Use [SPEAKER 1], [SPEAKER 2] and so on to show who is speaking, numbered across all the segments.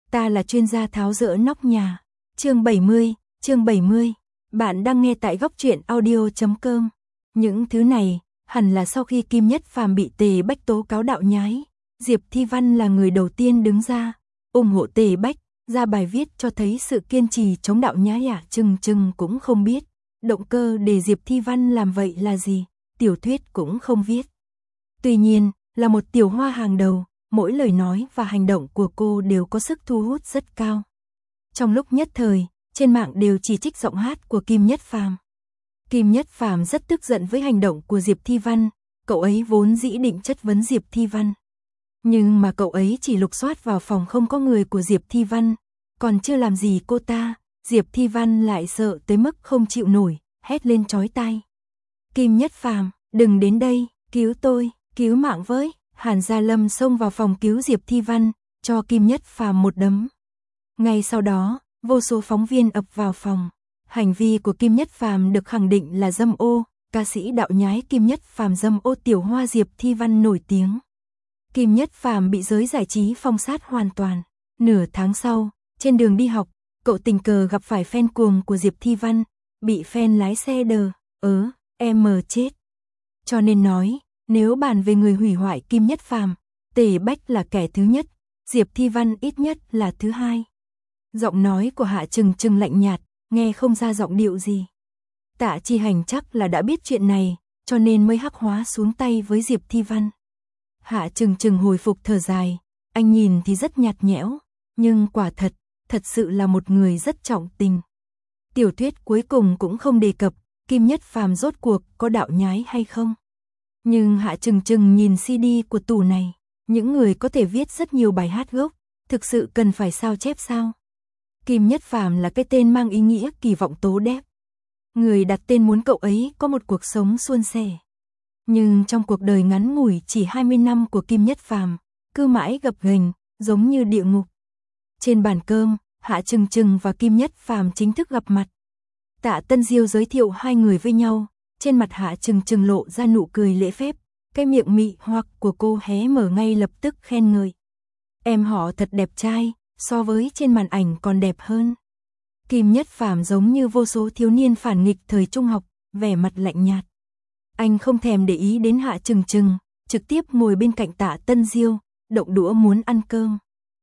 [SPEAKER 1] ta là chuyên gia tháo dỡ nóc nhà. Chương 70. Bạn đang nghe tại góc truyện audio.com. Những thứ này, hẳn là sau khi Kim Nhất Phàm bị Tề Bách tố cáo đạo nhái, Diệp Thi Văn là người đầu tiên đứng ra, ủng hộ Tề Bách, ra bài viết cho thấy sự kiên trì chống đạo nhái à. Chừng cũng không biết, động cơ để Diệp Thi Văn làm vậy là gì, tiểu thuyết cũng không viết. Tuy nhiên, là một tiểu hoa hàng đầu, mỗi lời nói và hành động của cô đều có sức thu hút rất cao. Trong lúc nhất thời, trên mạng đều chỉ trích giọng hát của Kim Nhất Phàm. Kim Nhất Phàm rất tức giận với hành động của Diệp Thi Văn, cậu ấy vốn dĩ định chất vấn Diệp Thi Văn. Nhưng mà cậu ấy chỉ lục soát vào phòng không có người của Diệp Thi Văn, còn chưa làm gì cô ta, Diệp Thi Văn lại sợ tới mức không chịu nổi, hét lên chói tai. Kim Nhất Phàm, đừng đến đây, cứu tôi, cứu mạng với. Hàn Gia Lâm xông vào phòng cứu Diệp Thi Văn, cho Kim Nhất Phàm một đấm. Ngay sau đó, vô số phóng viên ập vào phòng. Hành vi của Kim Nhất Phàm được khẳng định là dâm ô, ca sĩ đạo nhái Kim Nhất Phàm dâm ô tiểu hoa Diệp Thi Văn nổi tiếng. Kim Nhất Phàm bị giới giải trí phong sát hoàn toàn. Nửa tháng sau, trên đường đi học, cậu tình cờ gặp phải fan cuồng của Diệp Thi Văn, bị fan lái xe em chết. Cho nên nói, nếu bàn về người hủy hoại Kim Nhất Phàm, Tề Bách là kẻ thứ nhất, Diệp Thi Văn ít nhất là thứ hai. Giọng nói của Hạ Trừng lạnh nhạt, nghe không ra giọng điệu gì. Tạ Chi Hành chắc là đã biết chuyện này, cho nên mới hắc hóa xuống tay với Diệp Thi Văn. Hạ Trừng hồi phục thở dài, anh nhìn thì rất nhạt nhẽo, nhưng quả thật sự là một người rất trọng tình. Tiểu thuyết cuối cùng cũng không đề cập Kim Nhất Phàm rốt cuộc có đạo nhái hay không. Nhưng Hạ Trừng nhìn CD của tủ này, những người có thể viết rất nhiều bài hát gốc, thực sự cần phải sao chép sao? Kim Nhất Phàm là cái tên mang ý nghĩa kỳ vọng tố đẹp. Người đặt tên muốn cậu ấy có một cuộc sống suôn sẻ. Nhưng trong cuộc đời ngắn ngủi chỉ 20 năm của Kim Nhất Phàm, cứ mãi gập ghềnh, giống như địa ngục. Trên bàn cơm, Hạ Trừng và Kim Nhất Phàm chính thức gặp mặt. Tạ Tân Diêu giới thiệu hai người với nhau, trên mặt Hạ Trừng lộ ra nụ cười lễ phép, cái miệng mị hoặc của cô hé mở ngay lập tức khen ngợi. Em họ thật đẹp trai, so với trên màn ảnh còn đẹp hơn. Kim Nhất Phàm giống như vô số thiếu niên phản nghịch thời trung học, vẻ mặt lạnh nhạt. Anh không thèm để ý đến Hạ Trừng, trực tiếp ngồi bên cạnh Tạ Tân Diêu, động đũa muốn ăn cơm.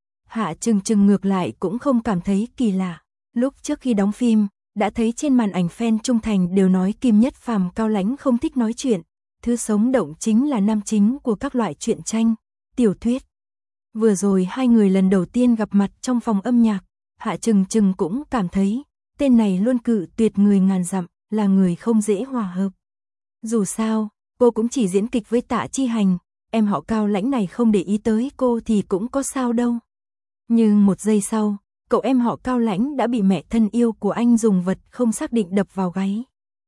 [SPEAKER 1] Hạ Trừng ngược lại cũng không cảm thấy kỳ lạ. Lúc trước khi đóng phim, đã thấy trên màn ảnh fan trung thành đều nói Kim Nhất Phàm cao lãnh không thích nói chuyện, thứ sống động chính là nam chính của các loại truyện tranh, tiểu thuyết. Vừa rồi hai người lần đầu tiên gặp mặt trong phòng âm nhạc, Hạ Trừng cũng cảm thấy, tên này luôn cự tuyệt người ngàn dặm, là người không dễ hòa hợp. Dù sao, cô cũng chỉ diễn kịch với Tạ Chi Hành, em họ cao lãnh này không để ý tới cô thì cũng có sao đâu. Nhưng một giây sau, cậu em họ cao lãnh đã bị mẹ thân yêu của anh dùng vật không xác định đập vào gáy.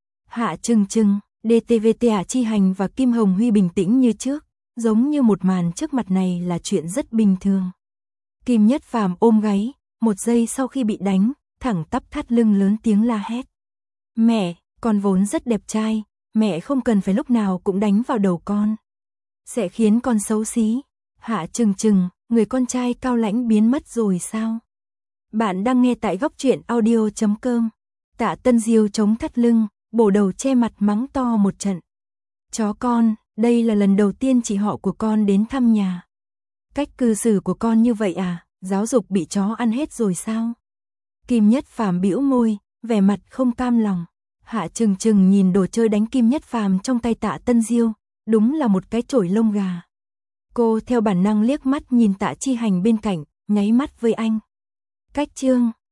[SPEAKER 1] Hạ Trừng, DTV Tạ Chi Hành và Kim Hồng Huy bình tĩnh như trước, giống như một màn trước mặt này là chuyện rất bình thường. Kim Nhất Phàm ôm gáy, một giây sau khi bị đánh, thẳng tắp thắt lưng lớn tiếng la hét. Mẹ, con vốn rất đẹp trai, mẹ không cần phải lúc nào cũng đánh vào đầu con. Sẽ khiến con xấu xí. Hạ Trừng, người con trai cao lãnh biến mất rồi sao? Bạn đang nghe tại góc truyện audio.com. Tạ Tân Diêu chống thắt lưng, bổ đầu che mặt mắng to một trận. Chó con, đây là lần đầu tiên chị họ của con đến thăm nhà. Cách cư xử của con như vậy à, giáo dục bị chó ăn hết rồi sao? Kim Nhất Phàm bĩu môi, vẻ mặt không cam lòng. Hạ Trừng nhìn đồ chơi đánh Kim Nhất Phàm trong tay Tạ Tân Diêu, đúng là một cái chổi lông gà. Cô theo bản năng liếc mắt nhìn Tạ Chi Hành bên cạnh, nháy mắt với anh. Cách chương